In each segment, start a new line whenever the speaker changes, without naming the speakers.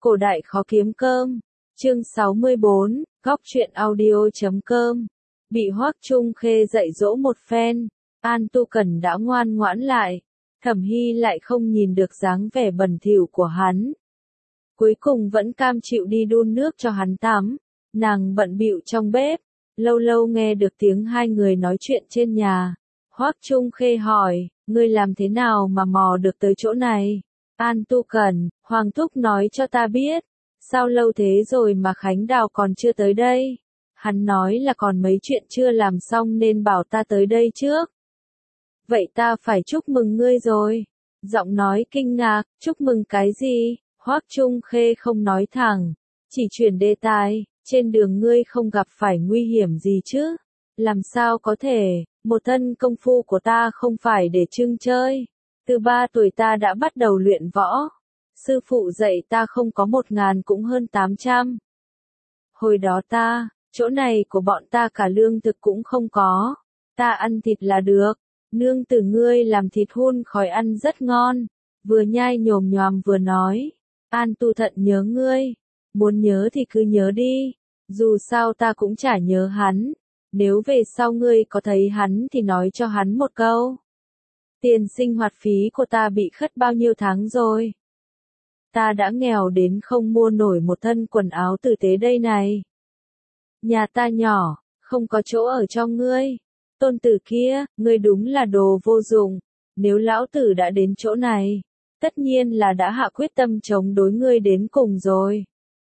Cổ đại khó kiếm cơm. Chương 64, góc truyện audio.com. Bị Hoắc Trung Khê dạy dỗ một phen, An Tu Cần đã ngoan ngoãn lại. Thẩm Hy lại không nhìn được dáng vẻ bẩn thỉu của hắn. Cuối cùng vẫn cam chịu đi đun nước cho hắn tắm. Nàng bận bịu trong bếp, lâu lâu nghe được tiếng hai người nói chuyện trên nhà. Hoắc Trung Khê hỏi, ngươi làm thế nào mà mò được tới chỗ này? An Tu Cần, Hoàng Thúc nói cho ta biết. Sao lâu thế rồi mà Khánh Đào còn chưa tới đây? Hắn nói là còn mấy chuyện chưa làm xong nên bảo ta tới đây trước. Vậy ta phải chúc mừng ngươi rồi. Giọng nói kinh ngạc, chúc mừng cái gì? Hoắc Trung Khê không nói thẳng, chỉ chuyển đề tài, trên đường ngươi không gặp phải nguy hiểm gì chứ? Làm sao có thể, một thân công phu của ta không phải để trưng chơi. Từ 3 tuổi ta đã bắt đầu luyện võ. Sư phụ dạy ta không có 1.000 cũng hơn 800. Hồi đó chỗ này của bọn ta cả lương thực cũng không có. Ta ăn thịt là được. Nương tử ngươi làm thịt hun khói ăn rất ngon. Vừa nhai nhồm nhòm vừa nói. An Tu Thận nhớ ngươi. Muốn nhớ thì cứ nhớ đi. Dù sao ta cũng chả nhớ hắn. Nếu về sau ngươi có thấy hắn thì nói cho hắn một câu. Tiền sinh hoạt phí của ta bị khất bao nhiêu tháng rồi. Ta đã nghèo đến không mua nổi một thân quần áo tử tế đây này. Nhà ta nhỏ, không có chỗ ở cho ngươi. Tôn tử kia, ngươi đúng là đồ vô dụng. Nếu lão tử đã đến chỗ này, tất nhiên là đã hạ quyết tâm chống đối ngươi đến cùng rồi.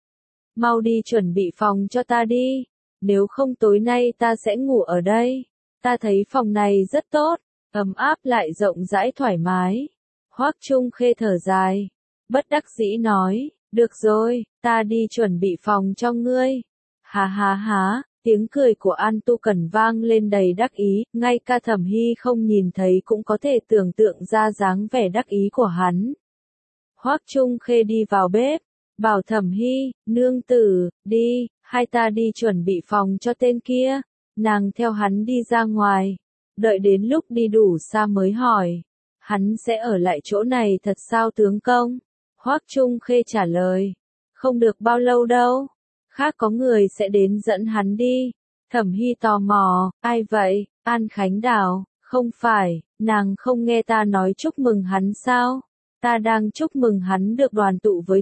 Mau đi chuẩn bị phòng cho ta đi. Nếu không tối nay ta sẽ ngủ ở đây. Ta thấy phòng này rất tốt, ấm áp lại rộng rãi thoải mái. Hoắc Trung Khê thở dài, bất đắc dĩ nói, được rồi, ta đi chuẩn bị phòng cho ngươi. Hà hà hà, tiếng cười của An Tu Cần vang lên đầy đắc ý, ngay cả Thẩm Hy không nhìn thấy cũng có thể tưởng tượng ra dáng vẻ đắc ý của hắn. Hoắc Trung Khê đi vào bếp, bảo Thẩm Hy, nương tử, đi, hai ta đi chuẩn bị phòng cho tên kia. Nàng theo hắn đi ra ngoài, đợi đến lúc đi đủ xa mới hỏi, hắn sẽ ở lại chỗ này thật sao tướng công? Hoắc Trung Khê trả lời, không được bao lâu đâu, khác có người sẽ đến dẫn hắn đi. Thẩm Hy tò mò, ai vậy? An Khánh Đào, không phải, nàng không nghe ta nói chúc mừng hắn sao? Ta đang chúc mừng hắn được đoàn tụ với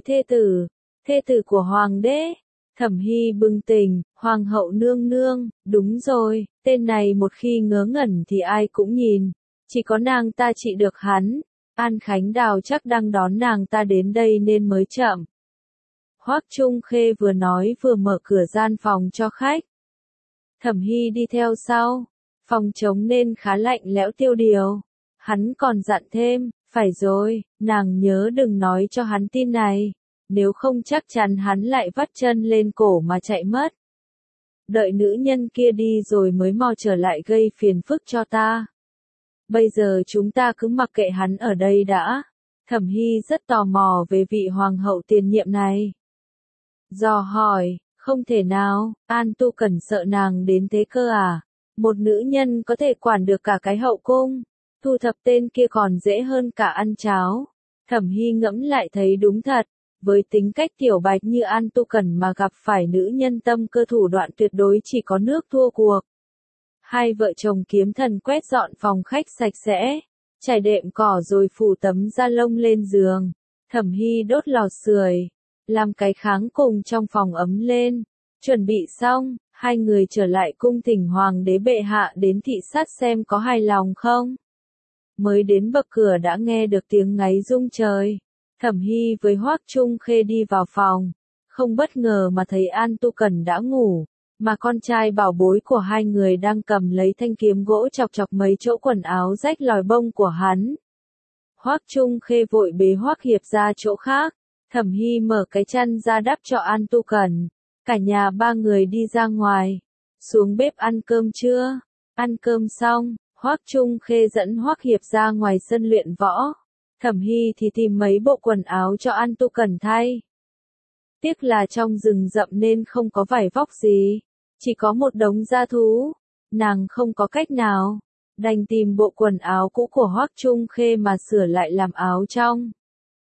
thê tử của hoàng đế. Thẩm Hy bừng tỉnh, hoàng hậu nương nương, đúng rồi, tên này một khi ngớ ngẩn thì ai cũng nhìn, chỉ có nàng ta trị được hắn. An Khánh Đào chắc đang đón nàng ta đến đây nên mới chậm. Hoắc Trung Khê vừa nói vừa mở cửa gian phòng cho khách. Thẩm Hy đi theo sau, phòng trống nên khá lạnh lẽo tiêu điều. Hắn còn dặn thêm, phải rồi, nàng nhớ đừng nói cho hắn tin này. Nếu không chắc chắn hắn lại vắt chân lên cổ mà chạy mất. Đợi nữ nhân kia đi rồi mới mò trở lại gây phiền phức cho ta. Bây giờ chúng ta cứ mặc kệ hắn ở đây đã. Thẩm Hy rất tò mò về vị hoàng hậu tiền nhiệm này. Dò hỏi, không thể nào, An Tu Cần sợ nàng đến thế cơ à? Một nữ nhân có thể quản được cả cái hậu cung. Thu thập tên kia còn dễ hơn cả ăn cháo. Thẩm Hy ngẫm lại thấy đúng thật. Với tính cách tiểu bạch như An Tu Cần mà gặp phải nữ nhân tâm cơ thủ đoạn tuyệt đối chỉ có nước thua cuộc. Hai vợ chồng kiếm thần quét dọn phòng khách sạch sẽ, trải đệm cỏ rồi phủ tấm da lông lên giường. Thẩm Hy đốt lò sưởi, làm cái kháng cùng trong phòng ấm lên. Chuẩn bị xong, hai người trở lại cung thỉnh hoàng đế bệ hạ đến thị sát xem có hài lòng không. Mới đến bậc cửa đã nghe được tiếng ngáy rung trời. Thẩm Hy với Hoắc Trung Khê đi vào phòng, không bất ngờ mà thấy An Tu Cần đã ngủ, mà con trai bảo bối của hai người đang cầm lấy thanh kiếm gỗ chọc chọc mấy chỗ quần áo rách lòi bông của hắn. Hoắc Trung Khê vội bế Hoắc Hiệp ra chỗ khác, Thẩm Hy mở cái chăn ra đắp cho An Tu Cần, cả nhà ba người đi ra ngoài, xuống bếp ăn cơm trưa. Ăn cơm xong, Hoắc Trung Khê dẫn Hoắc Hiệp ra ngoài sân luyện võ. Thẩm Hy thì tìm mấy bộ quần áo cho An Tu Cần thay. Tiếc là trong rừng rậm nên không có vải vóc gì, chỉ có một đống da thú. Nàng không có cách nào, đành tìm bộ quần áo cũ của Hoắc Trung Khê mà sửa lại làm áo trong.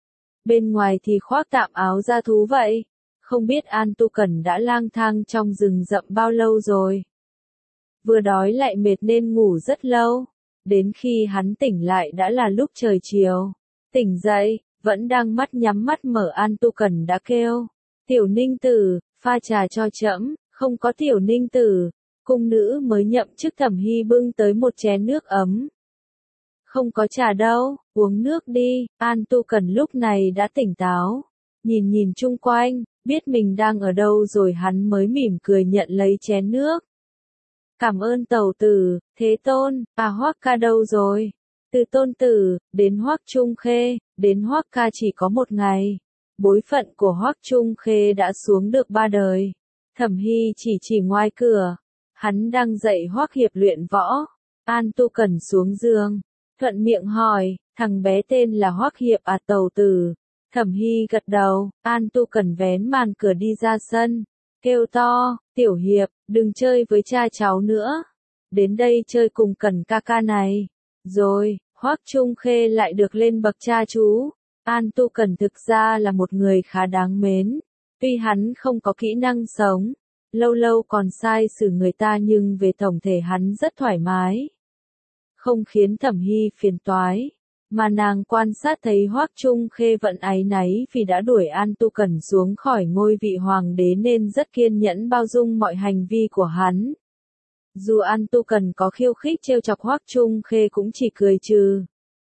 bên ngoài thì khoác tạm áo da thú vậy. Không biết An Tu Cần đã lang thang trong rừng rậm bao lâu rồi. Vừa đói lại mệt nên ngủ rất lâu. Đến khi hắn tỉnh lại đã là lúc trời chiều. Tỉnh dậy, vẫn đang nhắm mắt mở An Tu Cần đã kêu. Tiểu Ninh Tử, pha trà cho trẫm. Không có Tiểu Ninh Tử, cung nữ mới nhậm chức Thẩm Hy bưng tới một chén nước ấm. Không có trà đâu, uống nước đi. An Tu Cần lúc này đã tỉnh táo. Nhìn chung quanh, biết mình đang ở đâu rồi hắn mới mỉm cười nhận lấy chén nước. Cảm ơn tẩu tử, Thế Tôn, Hoắc ca đâu rồi? Từ Tôn tử, đến Hoắc Trung Khê, đến Hoắc ca chỉ có một ngày. Bối phận của Hoắc Trung Khê đã xuống được 3 đời. Thẩm Hy chỉ ngoài cửa. Hắn đang dạy Hoắc Hiệp luyện võ. An Tu Cần xuống giường. Thuận miệng hỏi, thằng bé tên là Hoắc Hiệp à tẩu tử? Thẩm Hy gật đầu. An Tu Cần vén màn cửa đi ra sân. Kêu to, Tiểu Hiệp, đừng chơi với cha cháu nữa. Đến đây chơi cùng Cần ca ca này. Rồi, Hoắc Trung Khê lại được lên bậc cha chú. An Tu Cần thực ra là một người khá đáng mến. Tuy hắn không có kỹ năng sống, lâu lâu còn sai xử người ta nhưng về tổng thể hắn rất thoải mái. Không khiến Thẩm Hy phiền toái. Mà nàng quan sát thấy Hoắc Trung Khê vẫn áy náy vì đã đuổi An Tu Cần xuống khỏi ngôi vị hoàng đế nên rất kiên nhẫn bao dung mọi hành vi của hắn. Dù An Tu Cần có khiêu khích trêu chọc Hoắc Trung Khê cũng chỉ cười trừ.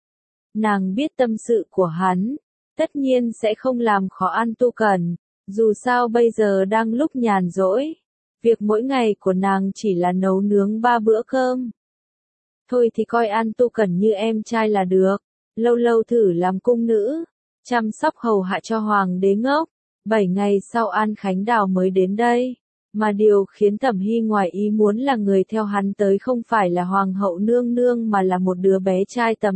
Nàng biết tâm sự của hắn, tất nhiên sẽ không làm khó An Tu Cần, dù sao bây giờ đang lúc nhàn rỗi. Việc mỗi ngày của nàng chỉ là nấu nướng 3 bữa cơm. Thôi thì coi An Tu Cần như em trai là được. Lâu lâu thử làm cung nữ, chăm sóc hầu hạ cho hoàng đế ngốc. 7 ngày sau An Khánh Đào mới đến đây. Mà điều khiến Thẩm Hy ngoài ý muốn là người theo hắn tới không phải là hoàng hậu nương nương mà là một đứa bé trai tầm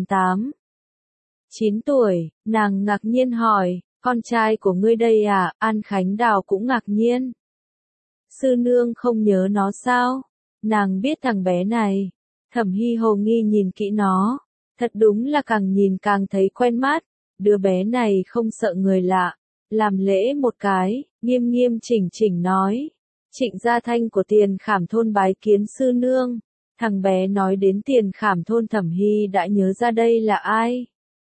9 tuổi. Nàng ngạc nhiên hỏi, con trai của ngươi đây à? An Khánh Đào cũng ngạc nhiên. Sư nương không nhớ nó sao? Nàng biết thằng bé này. Thẩm Hy hồ nghi nhìn kỹ nó. Thật đúng là càng nhìn càng thấy quen mắt. Đứa bé này không sợ người lạ. Làm lễ một cái, nghiêm nghiêm chỉnh nói. Trịnh Gia Thanh của Tiền Khảm thôn bái kiến sư nương. Thằng bé nói đến Tiền Khảm thôn. Thẩm Hy đã nhớ ra đây là ai.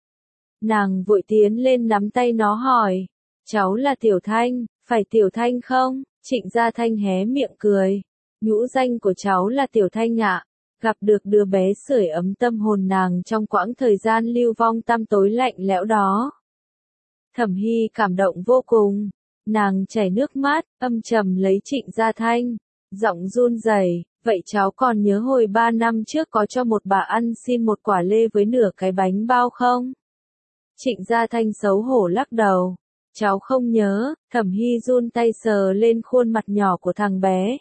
Nàng vội tiến lên nắm tay nó hỏi. Cháu là Tiểu Thanh, phải Tiểu Thanh không? Trịnh Gia Thanh hé miệng cười. Nhũ danh của cháu là Tiểu Thanh ạ. Gặp được đứa bé sưởi ấm tâm hồn nàng trong quãng thời gian lưu vong tăm tối lạnh lẽo đó. Thẩm Hy cảm động vô cùng. Nàng chảy nước mắt, âm trầm lấy Trịnh Gia Thanh. Giọng run rẩy, vậy cháu còn nhớ hồi 3 năm trước có cho một bà ăn xin một quả lê với nửa cái bánh bao không? Trịnh Gia Thanh xấu hổ lắc đầu. Cháu không nhớ. Thẩm Hy run tay sờ lên khuôn mặt nhỏ của thằng bé.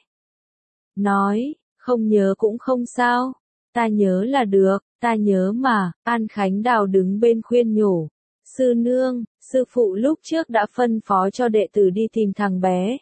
Nói, không nhớ cũng không sao. Ta nhớ là được, ta nhớ mà. An Khánh Đào đứng bên khuyên nhủ. Sư nương, sư phụ lúc trước đã phân phó cho đệ tử đi tìm thằng bé.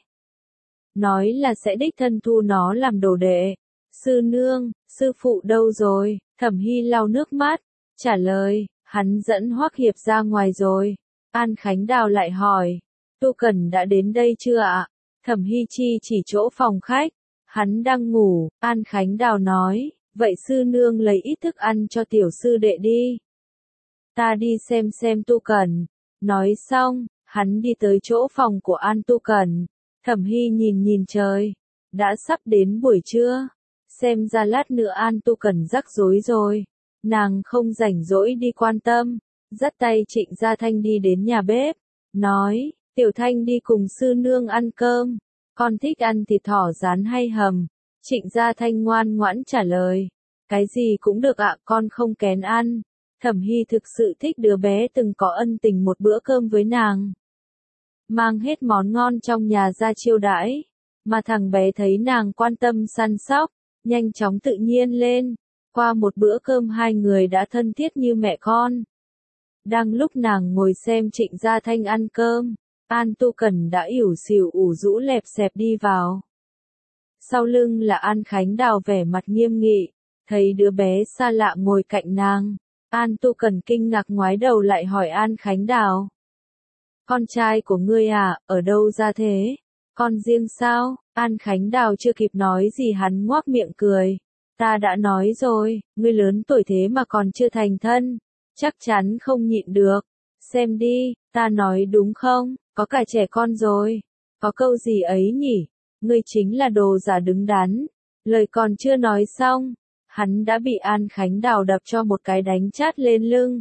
Nói là sẽ đích thân thu nó làm đồ đệ. Sư nương, sư phụ đâu rồi? Thẩm Hy lau nước mắt, trả lời, hắn dẫn Hoắc Hiệp ra ngoài rồi. An Khánh Đào lại hỏi, Tu Cần đã đến đây chưa ạ? Thẩm Hy chỉ chỗ phòng khách. Hắn đang ngủ. An Khánh Đào nói, vậy sư nương lấy ít thức ăn cho tiểu sư đệ đi. Ta đi xem Tu Cần. Nói xong, hắn đi tới chỗ phòng của An Tu Cần. Thẩm Hy nhìn trời. Đã sắp đến buổi trưa. Xem ra lát nữa An Tu Cần rắc rối rồi. Nàng không rảnh rỗi đi quan tâm. Dắt tay Trịnh Gia Thanh đi đến nhà bếp. Nói, Tiểu Thanh đi cùng sư nương ăn cơm. Con thích ăn thịt thỏ rán hay hầm? Trịnh Gia Thanh ngoan ngoãn trả lời. Cái gì cũng được ạ, con không kén ăn. Thẩm Hy thực sự thích đứa bé từng có ân tình một bữa cơm với nàng. Mang hết món ngon trong nhà ra chiêu đãi. Mà thằng bé thấy nàng quan tâm săn sóc, nhanh chóng tự nhiên lên. Qua một bữa cơm hai người đã thân thiết như mẹ con. Đang lúc nàng ngồi xem Trịnh Gia Thanh ăn cơm, An Tu Cần đã ỉu xìu ủ rũ lẹp xẹp đi vào. Sau lưng là An Khánh Đào vẻ mặt nghiêm nghị, thấy đứa bé xa lạ ngồi cạnh nàng. An Tu Cần kinh ngạc ngoái đầu lại hỏi An Khánh Đào. Con trai của ngươi à, ở đâu ra thế? Con riêng sao? An Khánh Đào chưa kịp nói gì hắn ngoác miệng cười. Ta đã nói rồi, ngươi lớn tuổi thế mà còn chưa thành thân. Chắc chắn không nhịn được. Xem đi, ta nói đúng không? Có cả trẻ con rồi. Có câu gì ấy nhỉ? Ngươi chính là đồ giả đứng đắn. Lời còn chưa nói xong, hắn đã bị An Khánh Đào đập cho một cái đánh chát lên lưng.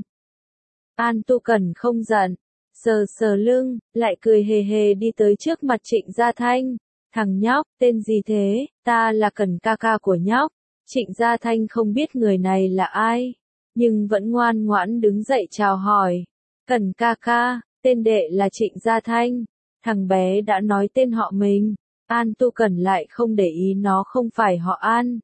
An Tu Cẩn không giận, sờ sờ lưng, lại cười hề hề đi tới trước mặt Trịnh Gia Thanh. Thằng nhóc, tên gì thế? Ta là Cẩn ca ca của nhóc. Trịnh Gia Thanh không biết người này là ai, nhưng vẫn ngoan ngoãn đứng dậy chào hỏi. Cẩn ca ca, tên đệ là Trịnh Gia Thanh. Thằng bé đã nói tên họ mình. An Tu Cẩn lại không để ý nó không phải họ An.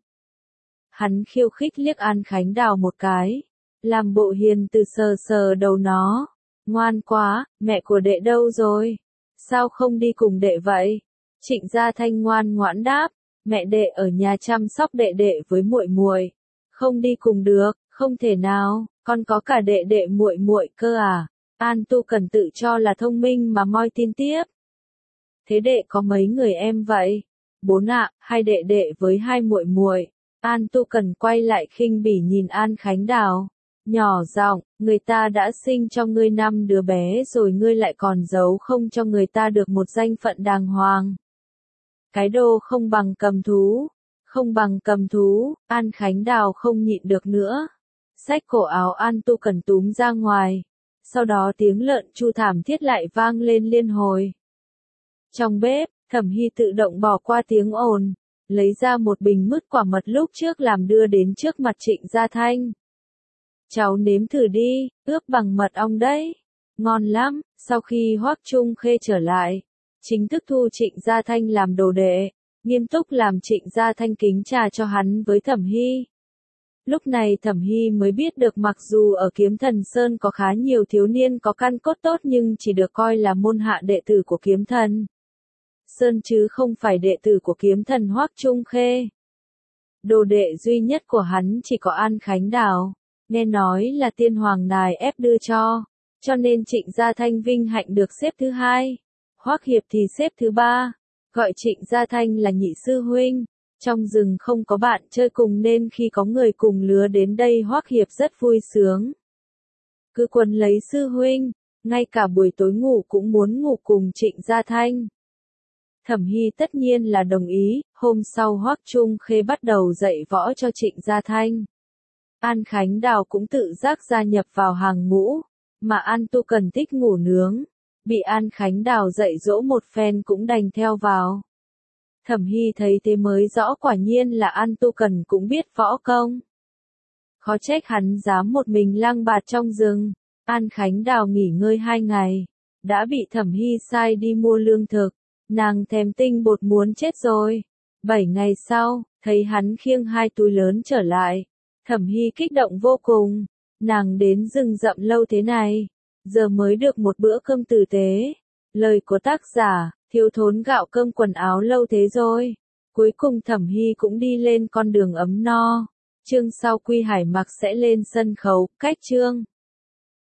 Hắn khiêu khích liếc An Khánh Đào một cái, làm bộ hiền từ sờ sờ đầu nó. Ngoan quá, mẹ của đệ đâu rồi? Sao không đi cùng đệ vậy? Trịnh Gia Thanh ngoan ngoãn đáp, mẹ đệ ở nhà chăm sóc đệ đệ với muội muội. Không đi cùng được, không thể nào, con có cả đệ đệ muội muội cơ à? An Tu Cẩn tự cho là thông minh mà moi tin tiếp. Thế đệ có mấy người em vậy? 4 ạ, 2 đệ đệ với 2 muội muội. An Tu Cẩn quay lại khinh bỉ nhìn An Khánh Đào, nhỏ giọng, người ta đã sinh cho ngươi 5 đứa bé rồi ngươi lại còn giấu không cho người ta được một danh phận đàng hoàng. Cái đồ không bằng cầm thú, không bằng cầm thú. An Khánh Đào không nhịn được nữa, xách cổ áo An Tu Cẩn túm ra ngoài, sau đó tiếng lợn tru thảm thiết lại vang lên liên hồi. Trong bếp, Thẩm Hy tự động bỏ qua tiếng ồn, lấy ra một bình mứt quả mật lúc trước làm đưa đến trước mặt Trịnh Gia Thanh. Cháu nếm thử đi, ướp bằng mật ong đấy. Ngon lắm. Sau khi Hoắc Trung Khê trở lại, chính thức thu Trịnh Gia Thanh làm đồ đệ, nghiêm túc làm Trịnh Gia Thanh kính trà cho hắn với Thẩm Hy. Lúc này Thẩm Hy mới biết được mặc dù ở Kiếm Thần Sơn có khá nhiều thiếu niên có căn cốt tốt nhưng chỉ được coi là môn hạ đệ tử của Kiếm Thần Sơn chứ không phải đệ tử của kiếm thần Hoắc Trung Khê. Đồ đệ duy nhất của hắn chỉ có An Khánh Đào, nghe nói là tiên hoàng nài ép đưa cho nên Trịnh Gia Thanh vinh hạnh được xếp thứ 2, Hoắc Hiệp thì xếp thứ 3, gọi Trịnh Gia Thanh là nhị sư huynh. Trong rừng không có bạn chơi cùng nên khi có người cùng lứa đến đây Hoắc Hiệp rất vui sướng. Cứ quấn lấy sư huynh, ngay cả buổi tối ngủ cũng muốn ngủ cùng Trịnh Gia Thanh. Thẩm Hy tất nhiên là đồng ý, hôm sau Hoắc Trung Khê bắt đầu dạy võ cho Trịnh Gia Thanh. An Khánh Đào cũng tự giác gia nhập vào hàng ngũ, mà An Tu Cẩn thích ngủ nướng, bị An Khánh Đào dạy dỗ một phen cũng đành theo vào. Thẩm Hy thấy thế mới rõ quả nhiên là An Tu Cẩn cũng biết võ công. Khó trách hắn dám một mình lang bạt trong rừng. An Khánh Đào nghỉ ngơi 2 ngày, đã bị Thẩm Hy sai đi mua lương thực. Nàng thèm tinh bột muốn chết rồi. 7 ngày sau, thấy hắn khiêng 2 túi lớn trở lại. Thẩm Hy kích động vô cùng. Nàng đến rừng rậm lâu thế này, giờ mới được một bữa cơm tử tế. Lời của tác giả, thiếu thốn gạo cơm quần áo lâu thế rồi. Cuối cùng Thẩm Hy cũng đi lên con đường ấm no. Chương sau Quy Hải Mặc sẽ lên sân khấu, cách chương.